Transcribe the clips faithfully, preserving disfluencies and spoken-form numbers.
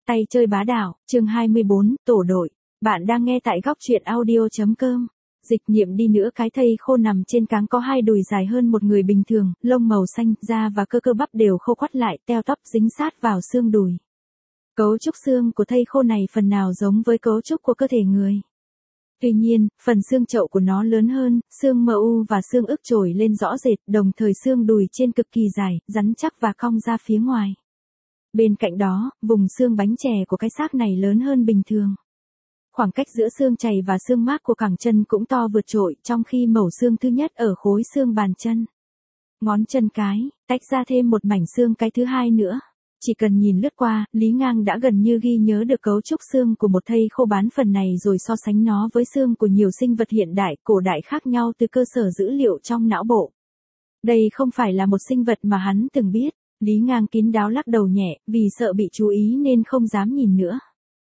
Tay chơi bá đạo, chương hai mươi bốn, tổ đội. Bạn đang nghe tại góc truyện audio.com. Dịch Niệm đi nữa cái thây khô nằm trên cáng có hai đùi dài hơn một người bình thường, lông màu xanh, da và cơ cơ bắp đều khô quắt lại, teo tóp dính sát vào xương đùi. Cấu trúc xương của thây khô này phần nào giống với cấu trúc của cơ thể người. Tuy nhiên, phần xương chậu của nó lớn hơn, xương mờ u và xương ức trồi lên rõ rệt, đồng thời xương đùi trên cực kỳ dài, rắn chắc và cong ra phía ngoài. Bên cạnh đó, vùng xương bánh chè của cái xác này lớn hơn bình thường. Khoảng cách giữa xương chày và xương mác của cẳng chân cũng to vượt trội, trong khi mẩu xương thứ nhất ở khối xương bàn chân. Ngón chân cái, tách ra thêm một mảnh xương cái thứ hai nữa. Chỉ cần nhìn lướt qua, Lý Ngang đã gần như ghi nhớ được cấu trúc xương của một thây khô bán phần này rồi so sánh nó với xương của nhiều sinh vật hiện đại, cổ đại khác nhau từ cơ sở dữ liệu trong não bộ. Đây không phải là một sinh vật mà hắn từng biết. Lý Ngang kín đáo lắc đầu nhẹ, vì sợ bị chú ý nên không dám nhìn nữa.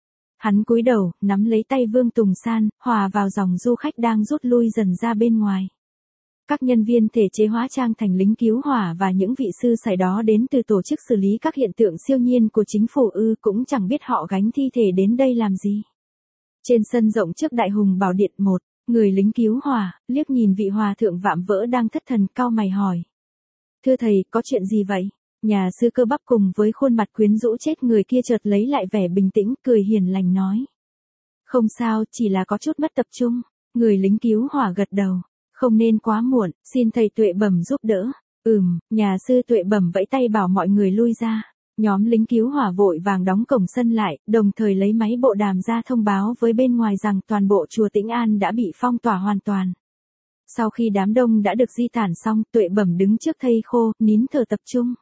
Hắn cúi đầu, nắm lấy tay Vương Tùng San, hòa vào dòng du khách đang rút lui dần ra bên ngoài. Các nhân viên thể chế hóa trang thành lính cứu hỏa và những vị sư sãi đó đến từ tổ chức xử lý các hiện tượng siêu nhiên của chính phủ ư cũng chẳng biết họ gánh thi thể đến đây làm gì. Trên sân rộng trước Đại Hùng Bảo Điện một, người lính cứu hỏa, liếc nhìn vị hòa thượng vạm vỡ đang thất thần cau mày hỏi. Thưa thầy, có chuyện gì vậy? Nhà sư cơ bắp cùng với khuôn mặt quyến rũ chết người kia chợt lấy lại vẻ bình tĩnh, cười hiền lành nói. Không sao, chỉ là có chút mất tập trung. Người lính cứu hỏa gật đầu. Không nên quá muộn, xin thầy Tuệ Bẩm giúp đỡ. Ừm, nhà sư Tuệ Bẩm vẫy tay bảo mọi người lui ra. Nhóm lính cứu hỏa vội vàng đóng cổng sân lại, đồng thời lấy máy bộ đàm ra thông báo với bên ngoài rằng toàn bộ chùa Tĩnh An đã bị phong tỏa hoàn toàn. Sau khi đám đông đã được di tản xong, Tuệ Bẩm đứng trước thây khô, nín thở tập trung.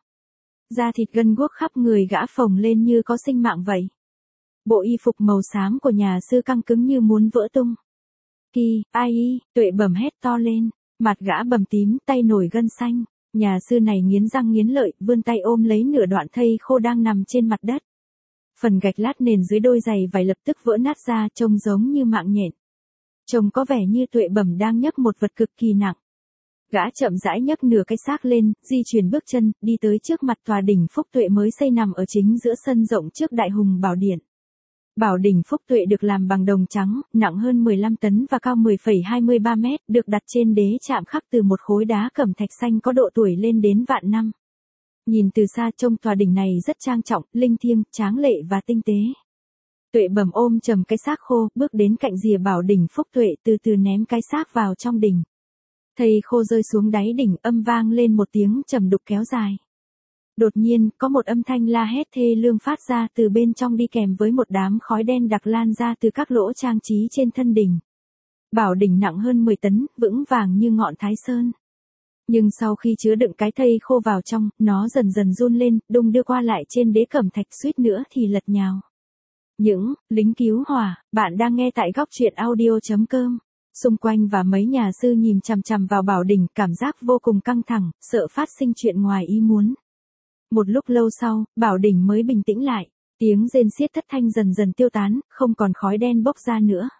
Da thịt gân guốc khắp người gã phồng lên như có sinh mạng vậy. Bộ y phục màu xám của nhà sư căng cứng như muốn vỡ tung. Kỳ, ai y, Tuệ Bẩm hét to lên, mặt gã bầm tím, tay nổi gân xanh. Nhà sư này nghiến răng nghiến lợi, vươn tay ôm lấy nửa đoạn thây khô đang nằm trên mặt đất. Phần gạch lát nền dưới đôi giày vải lập tức vỡ nát ra, trông giống như mạng nhện. Trông có vẻ như Tuệ Bẩm đang nhấc một vật cực kỳ nặng. Gã chậm rãi nhấc nửa cái xác lên, di chuyển bước chân, đi tới trước mặt tòa đỉnh Phúc Tuệ mới xây nằm ở chính giữa sân rộng trước Đại Hùng Bảo Điện. Bảo đỉnh Phúc Tuệ được làm bằng đồng trắng, nặng hơn mười lăm tấn và cao mười phẩy hai mươi ba mét, được đặt trên đế chạm khắc từ một khối đá cẩm thạch xanh có độ tuổi lên đến vạn năm. Nhìn từ xa trông tòa đỉnh này rất trang trọng, linh thiêng, tráng lệ và tinh tế. Tuệ Bẩm ôm chầm cái xác khô, bước đến cạnh rìa bảo đỉnh Phúc Tuệ, từ từ ném cái xác vào trong đỉnh. Thây khô rơi xuống đáy đỉnh, âm vang lên một tiếng trầm đục kéo dài. Đột nhiên, có một âm thanh la hét thê lương phát ra từ bên trong đi kèm với một đám khói đen đặc lan ra từ các lỗ trang trí trên thân đỉnh. Bảo đỉnh nặng hơn mười tấn, vững vàng như ngọn Thái Sơn. Nhưng sau khi chứa đựng cái thây khô vào trong, nó dần dần run lên, đung đưa qua lại trên đế cẩm thạch, suýt nữa thì lật nhào. Những lính cứu hỏa, bạn đang nghe tại góc truyện audio.com. Xung quanh và mấy nhà sư nhìn chằm chằm vào bảo đỉnh, cảm giác vô cùng căng thẳng, sợ phát sinh chuyện ngoài ý muốn. Một lúc lâu sau, bảo đỉnh mới bình tĩnh lại, tiếng rên xiết thất thanh dần dần tiêu tán, không còn khói đen bốc ra nữa.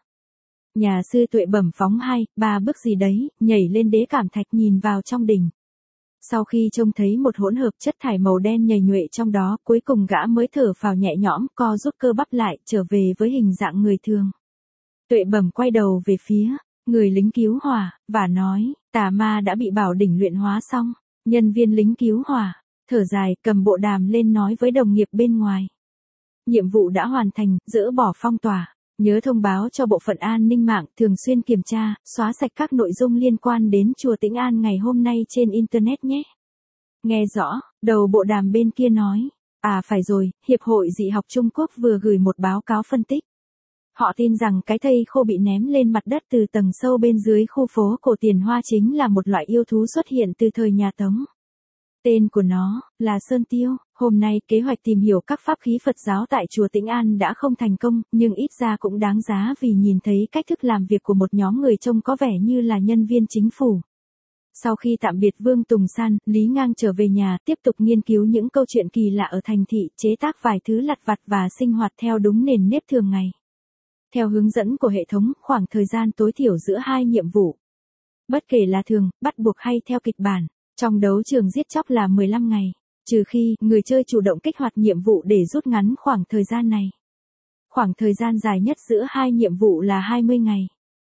Nhà sư Tuệ Bẩm phóng hai, ba bước gì đấy, nhảy lên đế cẩm thạch nhìn vào trong đỉnh. Sau khi trông thấy một hỗn hợp chất thải màu đen nhầy nhụa trong đó, cuối cùng gã mới thở phào nhẹ nhõm, co rút cơ bắp lại, trở về với hình dạng người thường. Tuệ Bẩm quay đầu về phía người lính cứu hỏa, và nói, tà ma đã bị bảo đỉnh luyện hóa xong. Nhân viên lính cứu hỏa thở dài, cầm bộ đàm lên nói với đồng nghiệp bên ngoài. Nhiệm vụ đã hoàn thành, dỡ bỏ phong tỏa. Nhớ thông báo cho bộ phận an ninh mạng, thường xuyên kiểm tra, xóa sạch các nội dung liên quan đến chùa Tĩnh An ngày hôm nay trên Internet nhé. Nghe rõ, đầu bộ đàm bên kia nói. À phải rồi, Hiệp hội Dị học Trung Quốc vừa gửi một báo cáo phân tích. Họ tin rằng cái thây khô bị ném lên mặt đất từ tầng sâu bên dưới khu phố cổ Tiền Hoa chính là một loại yêu thú xuất hiện từ thời nhà Tống. Tên của nó là Sơn Tiêu. Hôm nay kế hoạch tìm hiểu các pháp khí Phật giáo tại chùa Tĩnh An đã không thành công, nhưng ít ra cũng đáng giá vì nhìn thấy cách thức làm việc của một nhóm người trông có vẻ như là nhân viên chính phủ. Sau khi tạm biệt Vương Tùng San, Lý Ngang trở về nhà tiếp tục nghiên cứu những câu chuyện kỳ lạ ở thành thị, chế tác vài thứ lặt vặt và sinh hoạt theo đúng nền nếp thường ngày. Theo hướng dẫn của hệ thống, khoảng thời gian tối thiểu giữa hai nhiệm vụ. Bất kể là thường, bắt buộc hay theo kịch bản. Trong đấu trường giết chóc là mười lăm ngày. Trừ khi, người chơi chủ động kích hoạt nhiệm vụ để rút ngắn khoảng thời gian này. Khoảng thời gian dài nhất giữa hai nhiệm vụ là hai mươi ngày.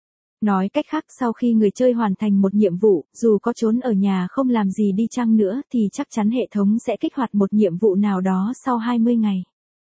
Nói cách khác, sau khi người chơi hoàn thành một nhiệm vụ, dù có trốn ở nhà không làm gì đi chăng nữa thì chắc chắn hệ thống sẽ kích hoạt một nhiệm vụ nào đó sau hai mươi ngày.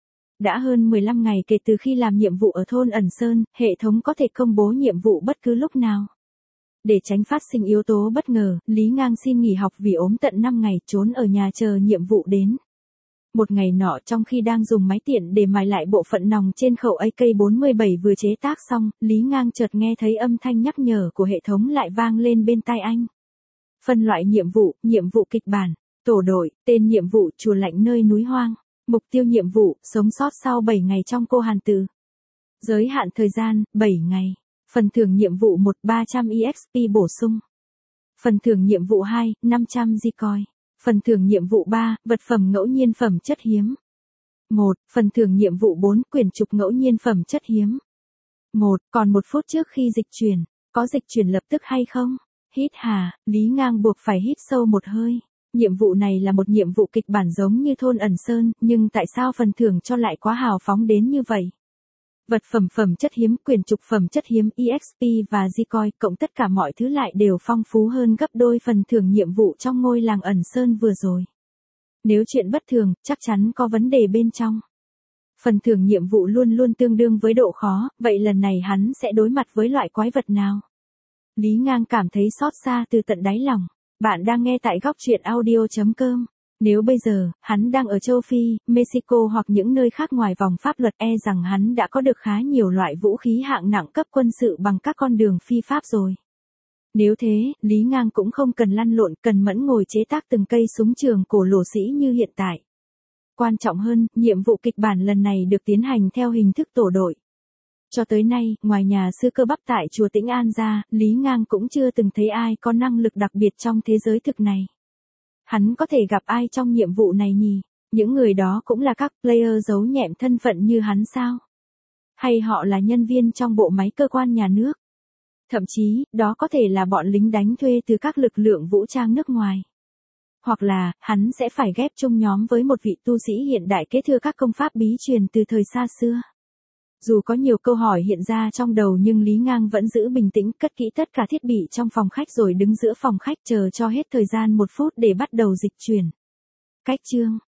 Đã hơn mười lăm ngày kể từ khi làm nhiệm vụ ở thôn ẩn sơn, hệ thống có thể công bố nhiệm vụ bất cứ lúc nào. Để tránh phát sinh yếu tố bất ngờ, Lý Ngang xin nghỉ học vì ốm tận năm ngày, trốn ở nhà chờ nhiệm vụ đến. Một ngày nọ, trong khi đang dùng máy tiện để mài lại bộ phận nòng trên khẩu A K bốn mươi bảy vừa chế tác xong, Lý Ngang chợt nghe thấy âm thanh nhắc nhở của hệ thống lại vang lên bên tai anh. Phân loại nhiệm vụ, nhiệm vụ kịch bản, tổ đội, tên nhiệm vụ chùa lạnh nơi núi hoang, mục tiêu nhiệm vụ, sống sót sau bảy ngày trong cô Hàn Từ. Giới hạn thời gian, bảy ngày. Phần thưởng nhiệm vụ một, ba trăm E X P bổ sung. Phần thưởng nhiệm vụ hai, năm trăm Gcoin. Phần thưởng nhiệm vụ ba, vật phẩm ngẫu nhiên phẩm chất hiếm. một. Phần thưởng nhiệm vụ bốn, quyển trục ngẫu nhiên phẩm chất hiếm. một. Còn một phút trước khi dịch chuyển. Có dịch chuyển lập tức hay không? Hít hà, Lý Ngang buộc phải hít sâu một hơi. Nhiệm vụ này là một nhiệm vụ kịch bản giống như thôn ẩn sơn, nhưng tại sao phần thưởng cho lại quá hào phóng đến như vậy? Vật phẩm phẩm chất hiếm, quyển trục phẩm chất hiếm, E X P và Gcoin, cộng tất cả mọi thứ lại đều phong phú hơn gấp đôi phần thưởng nhiệm vụ trong ngôi làng ẩn sơn vừa rồi. Nếu chuyện bất thường, chắc chắn có vấn đề bên trong. Phần thưởng nhiệm vụ luôn luôn tương đương với độ khó, vậy lần này hắn sẽ đối mặt với loại quái vật nào? Lý Ngang cảm thấy xót xa từ tận đáy lòng. Bạn đang nghe tại góc truyện audio chấm com. Nếu bây giờ, hắn đang ở châu Phi, Mexico hoặc những nơi khác ngoài vòng pháp luật, e rằng hắn đã có được khá nhiều loại vũ khí hạng nặng cấp quân sự bằng các con đường phi pháp rồi. Nếu thế, Lý Ngang cũng không cần lăn lộn, cần mẫn ngồi chế tác từng cây súng trường cổ lỗ sĩ như hiện tại. Quan trọng hơn, nhiệm vụ kịch bản lần này được tiến hành theo hình thức tổ đội. Cho tới nay, ngoài nhà sư cơ bắp tại chùa Tĩnh An ra, Lý Ngang cũng chưa từng thấy ai có năng lực đặc biệt trong thế giới thực này. Hắn có thể gặp ai trong nhiệm vụ này nhỉ? Những người đó cũng là các player giấu nhẹm thân phận như hắn sao? Hay họ là nhân viên trong bộ máy cơ quan nhà nước? Thậm chí, đó có thể là bọn lính đánh thuê từ các lực lượng vũ trang nước ngoài. Hoặc là, hắn sẽ phải ghép chung nhóm với một vị tu sĩ hiện đại kế thừa các công pháp bí truyền từ thời xa xưa. Dù có nhiều câu hỏi hiện ra trong đầu nhưng Lý Ngang vẫn giữ bình tĩnh, cất kỹ tất cả thiết bị trong phòng khách rồi đứng giữa phòng khách chờ cho hết thời gian một phút để bắt đầu dịch chuyển. Cách chương